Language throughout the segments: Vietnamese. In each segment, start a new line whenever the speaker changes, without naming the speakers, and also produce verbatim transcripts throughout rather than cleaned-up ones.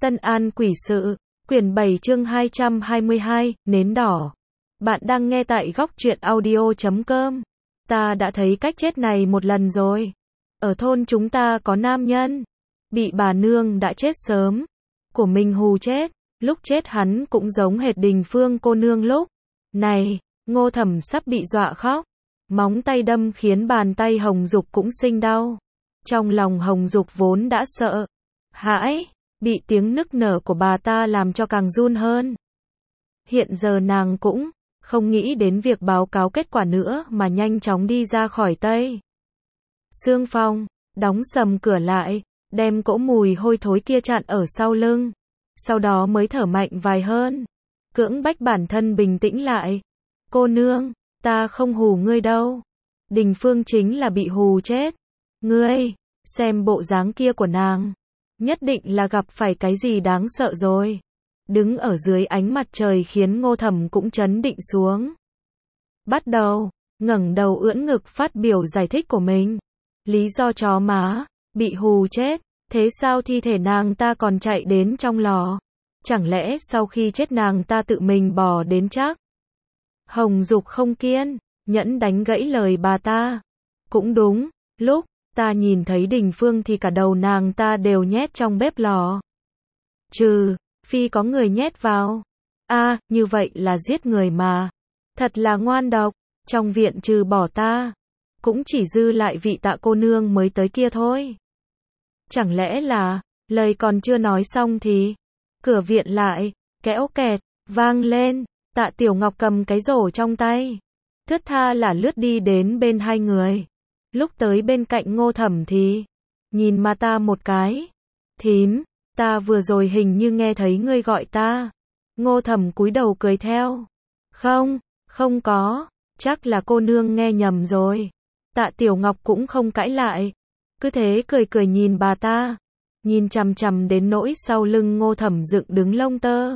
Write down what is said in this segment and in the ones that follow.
Tân An quỷ sự, quyển bảy chương hai trăm hai mươi hai, nến đỏ. Bạn đang nghe tại góc truyện audio chấm com. Ta đã thấy cách chết này một lần rồi. Ở thôn chúng ta có nam nhân, bị bà nương đã chết sớm, của mình hù chết, lúc chết hắn cũng giống hệt Đình Phương cô nương lúc này. Ngô Thẩm sắp bị dọa khóc, móng tay đâm khiến bàn tay Hồng Dục cũng sinh đau. Trong lòng Hồng Dục vốn đã sợ hãi, bị tiếng nức nở của bà ta làm cho càng run hơn. Hiện giờ nàng cũng không nghĩ đến việc báo cáo kết quả nữa mà nhanh chóng đi ra khỏi Tây Sương Phong, đóng sầm cửa lại, đem cỗ mùi hôi thối kia chặn ở sau lưng. Sau đó mới thở mạnh vài hơn, cưỡng bách bản thân bình tĩnh lại. Cô nương, ta không hù ngươi đâu. Đình Phương chính là bị hù chết. Ngươi, xem bộ dáng kia của nàng, nhất định là gặp phải cái gì đáng sợ rồi. Đứng ở dưới ánh mặt trời khiến Ngô Thẩm cũng chấn định xuống. Bắt đầu, ngẩng đầu ưỡn ngực phát biểu giải thích của mình. Lý do chó má, bị hù chết, thế sao thi thể nàng ta còn chạy đến trong lò? Chẳng lẽ sau khi chết nàng ta tự mình bỏ đến chắc? Hồng Dục không kiên nhẫn đánh gãy lời bà ta. Cũng đúng, lúc ta nhìn thấy Đình Phương thì cả đầu nàng ta đều nhét trong bếp lò. Trừ phi có người nhét vào. A, à, như vậy là giết người mà. Thật là ngoan độc. Trong viện trừ bỏ ta, cũng chỉ dư lại vị Tạ cô nương mới tới kia thôi. Chẳng lẽ là, lời còn chưa nói xong thì cửa viện lại kéo kẹt vang lên. Tạ Tiểu Ngọc cầm cái rổ trong tay, thướt tha là lướt đi đến bên hai người. Lúc tới bên cạnh Ngô Thẩm thì nhìn mà ta một cái. Thím, ta vừa rồi hình như nghe thấy ngươi gọi ta. Ngô Thẩm cúi đầu cười theo. Không, không có, chắc là cô nương nghe nhầm rồi. Tạ Tiểu Ngọc cũng không cãi lại, cứ thế cười cười nhìn bà ta, nhìn chằm chằm đến nỗi sau lưng Ngô Thẩm dựng đứng lông tơ.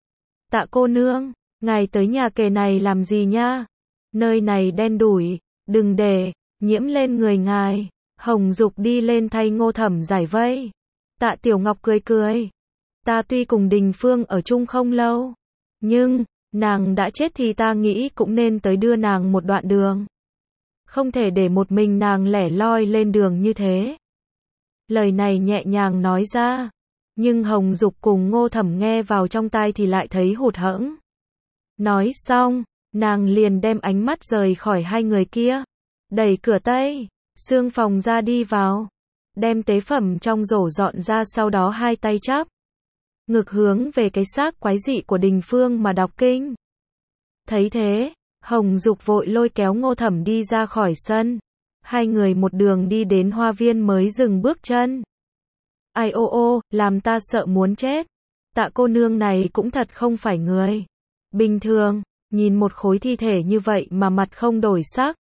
Tạ cô nương, ngài tới nhà kề này làm gì nha? Nơi này đen đủi, đừng để nhiễm lên người ngài. Hồng Dục đi lên thay Ngô Thẩm giải vây. Tạ Tiểu Ngọc cười cười. Ta tuy cùng Đình Phương ở chung không lâu, nhưng nàng đã chết thì ta nghĩ cũng nên tới đưa nàng một đoạn đường. Không thể để một mình nàng lẻ loi lên đường như thế. Lời này nhẹ nhàng nói ra, nhưng Hồng Dục cùng Ngô Thẩm nghe vào trong tai thì lại thấy hụt hẫng. Nói xong, nàng liền đem ánh mắt rời khỏi hai người kia, đẩy cửa Tây Sương Phòng ra đi vào, đem tế phẩm trong rổ dọn ra, sau đó hai tay chắp ngực hướng về cái xác quái dị của Đình Phương mà đọc kinh. Thấy thế, Hồng Dục vội lôi kéo Ngô Thẩm đi ra khỏi sân. Hai người một đường đi đến hoa viên mới dừng bước chân. Ai ô ô, làm ta sợ muốn chết. Tạ cô nương này cũng thật không phải người bình thường, nhìn một khối thi thể như vậy mà mặt không đổi sắc.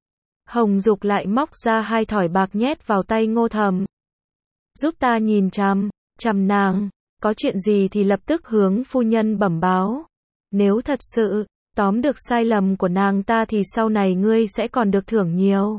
Hồng Dục lại móc ra hai thỏi bạc nhét vào tay Ngô Thẩm. Giúp ta nhìn chằm chằm nàng, có chuyện gì thì lập tức hướng phu nhân bẩm báo. Nếu thật sự tóm được sai lầm của nàng ta thì sau này ngươi sẽ còn được thưởng nhiều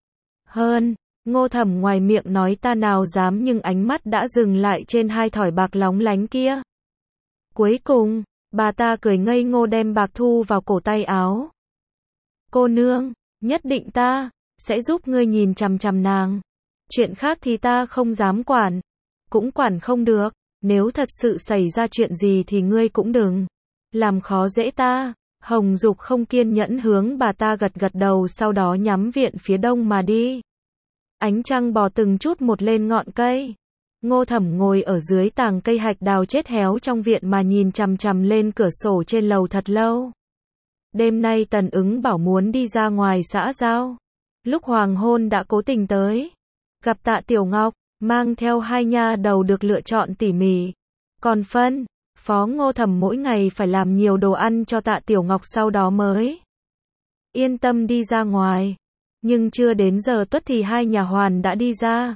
hơn. Ngô Thẩm ngoài miệng nói ta nào dám, nhưng ánh mắt đã dừng lại trên hai thỏi bạc lóng lánh kia. Cuối cùng, bà ta cười ngây ngô đem bạc thu vào cổ tay áo. Cô nương, nhất định ta sẽ giúp ngươi nhìn chằm chằm nàng. Chuyện khác thì ta không dám quản, cũng quản không được. Nếu thật sự xảy ra chuyện gì thì ngươi cũng đừng làm khó dễ ta. Hồng Dục không kiên nhẫn hướng bà ta gật gật đầu, sau đó nhắm viện phía đông mà đi. Ánh trăng bò từng chút một lên ngọn cây. Ngô Thẩm ngồi ở dưới tàng cây hạch đào chết héo trong viện mà nhìn chằm chằm lên cửa sổ trên lầu thật lâu. Đêm nay Tần Ứng bảo muốn đi ra ngoài xã giao. Lúc hoàng hôn đã cố tình tới, gặp Tạ Tiểu Ngọc, mang theo hai nha đầu được lựa chọn tỉ mỉ. Còn phân phó Ngô Thẩm mỗi ngày phải làm nhiều đồ ăn cho Tạ Tiểu Ngọc, sau đó mới yên tâm đi ra ngoài. Nhưng chưa đến giờ tuất thì hai nhà hoàn đã đi ra,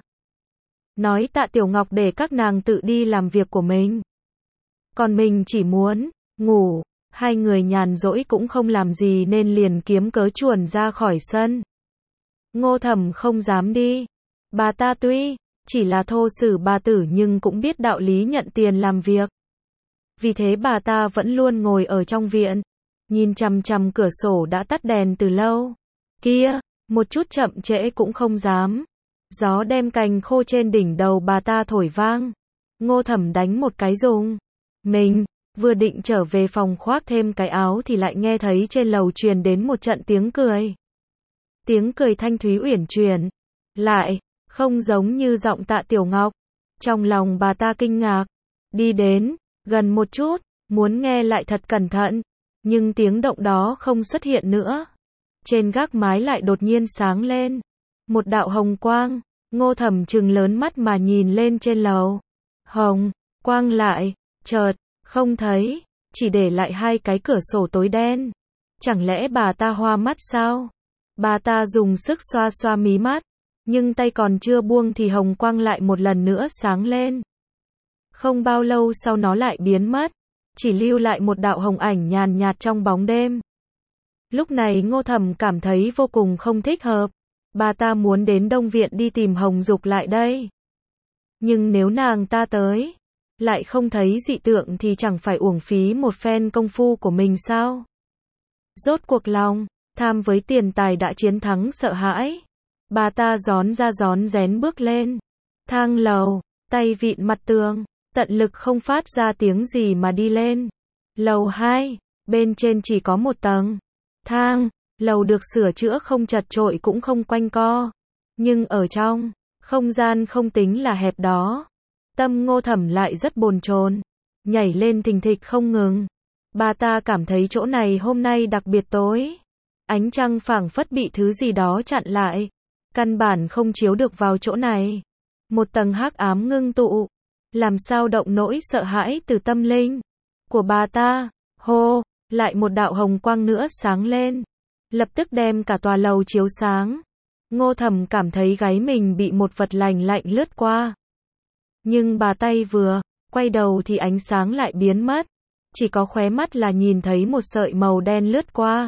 nói Tạ Tiểu Ngọc để các nàng tự đi làm việc của mình, còn mình chỉ muốn ngủ. Hai người nhàn rỗi cũng không làm gì nên liền kiếm cớ chuồn ra khỏi sân. Ngô Thẩm không dám đi. Bà ta tuy Chỉ là thô sử bà tử nhưng cũng biết đạo lý nhận tiền làm việc. Vì thế bà ta vẫn luôn ngồi ở trong viện, nhìn chằm chằm cửa sổ đã tắt đèn từ lâu. Kia, một chút chậm trễ cũng không dám. Gió đem cành khô trên đỉnh đầu bà ta thổi vang. Ngô Thẩm đánh một cái rùng mình, vừa định trở về phòng khoác thêm cái áo thì lại nghe thấy trên lầu truyền đến một trận tiếng cười. Tiếng cười thanh thúy uyển chuyển, lại không giống như giọng Tạ Tiểu Ngọc. Trong lòng bà ta kinh ngạc, đi đến gần một chút, muốn nghe lại thật cẩn thận, nhưng tiếng động đó không xuất hiện nữa. Trên gác mái lại đột nhiên sáng lên một đạo hồng quang. Ngô Thẩm trừng lớn mắt mà nhìn lên trên lầu. Hồng quang lại chợt không thấy, chỉ để lại hai cái cửa sổ tối đen. Chẳng lẽ bà ta hoa mắt sao? Bà ta dùng sức xoa xoa mí mắt, nhưng tay còn chưa buông thì hồng quang lại một lần nữa sáng lên. Không bao lâu sau nó lại biến mất, chỉ lưu lại một đạo hồng ảnh nhàn nhạt trong bóng đêm. Lúc này Ngô Thẩm cảm thấy vô cùng không thích hợp. Bà ta muốn đến Đông Viện đi tìm Hồng Dục lại đây. Nhưng nếu nàng ta tới, lại không thấy dị tượng thì chẳng phải uổng phí một phen công phu của mình sao? Rốt cuộc lòng tham với tiền tài đã chiến thắng sợ hãi. Bà ta gión ra gión rén bước lên thang lầu, tay vịn mặt tường, tận lực không phát ra tiếng gì mà đi lên. Lầu hai, bên trên chỉ có một tầng thang, lầu được sửa chữa không chật chội cũng không quanh co, nhưng ở trong không gian không tính là hẹp đó. Tâm Ngô Thẩm lại rất bồn chồn, nhảy lên thình thịch không ngừng. Bà ta cảm thấy chỗ này hôm nay đặc biệt tối. Ánh trăng phảng phất bị thứ gì đó chặn lại, căn bản không chiếu được vào chỗ này. Một tầng hắc ám ngưng tụ, làm sao động nỗi sợ hãi từ tâm linh của bà ta. Hô, lại một đạo hồng quang nữa sáng lên, lập tức đem cả tòa lầu chiếu sáng. Ngô Thẩm cảm thấy gáy mình bị một vật lành lạnh lướt qua. Nhưng bà tay vừa quay đầu thì ánh sáng lại biến mất, chỉ có khóe mắt là nhìn thấy một sợi màu đen lướt qua.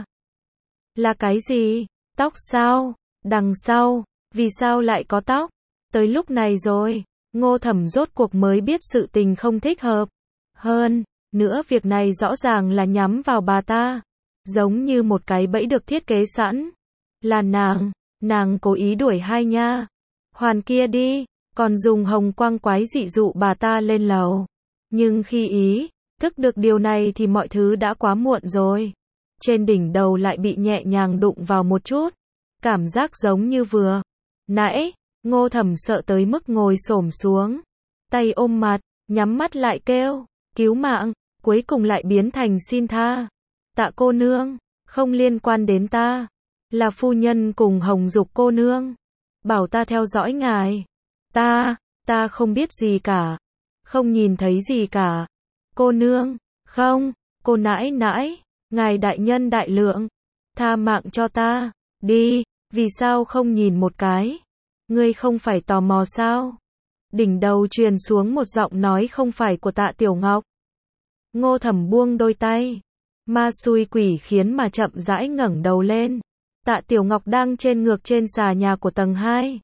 Là cái gì? Tóc sao? Đằng sau, vì sao lại có tóc? Tới lúc này rồi, Ngô Thẩm rốt cuộc mới biết sự tình không thích hợp. Hơn nữa việc này rõ ràng là nhắm vào bà ta, giống như một cái bẫy được thiết kế sẵn. Là nàng, nàng cố ý đuổi hai nha hoàn kia đi, còn dùng hồng quang quái dị dụ bà ta lên lầu. Nhưng khi ý thức được điều này thì mọi thứ đã quá muộn rồi. Trên đỉnh đầu lại bị nhẹ nhàng đụng vào một chút, cảm giác giống như vừa nãy. Ngô Thẩm sợ tới mức ngồi xổm xuống, tay ôm mặt, nhắm mắt lại kêu cứu mạng, cuối cùng lại biến thành xin tha. Tạ cô nương, không liên quan đến ta, là phu nhân cùng Hồng Dục cô nương bảo ta theo dõi ngài. Ta, ta không biết gì cả, không nhìn thấy gì cả. Cô nương, không, cô nãi nãi, ngài đại nhân đại lượng, tha mạng cho ta, đi, vì sao không nhìn một cái? Ngươi không phải tò mò sao? Đỉnh đầu truyền xuống một giọng nói không phải của Tạ Tiểu Ngọc. Ngô Thẩm buông đôi tay, ma xui quỷ khiến mà chậm rãi ngẩng đầu lên. Tạ Tiểu Ngọc đang trên ngược trên xà nhà của tầng hai.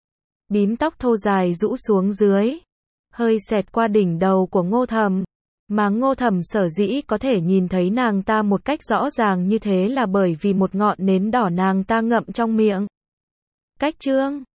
Bím tóc thô dài rũ xuống dưới, hơi xẹt qua đỉnh đầu của Ngô Thẩm. Mà Ngô Thẩm sở dĩ có thể nhìn thấy nàng ta một cách rõ ràng như thế là bởi vì một ngọn nến đỏ nàng ta ngậm trong miệng. Cách chương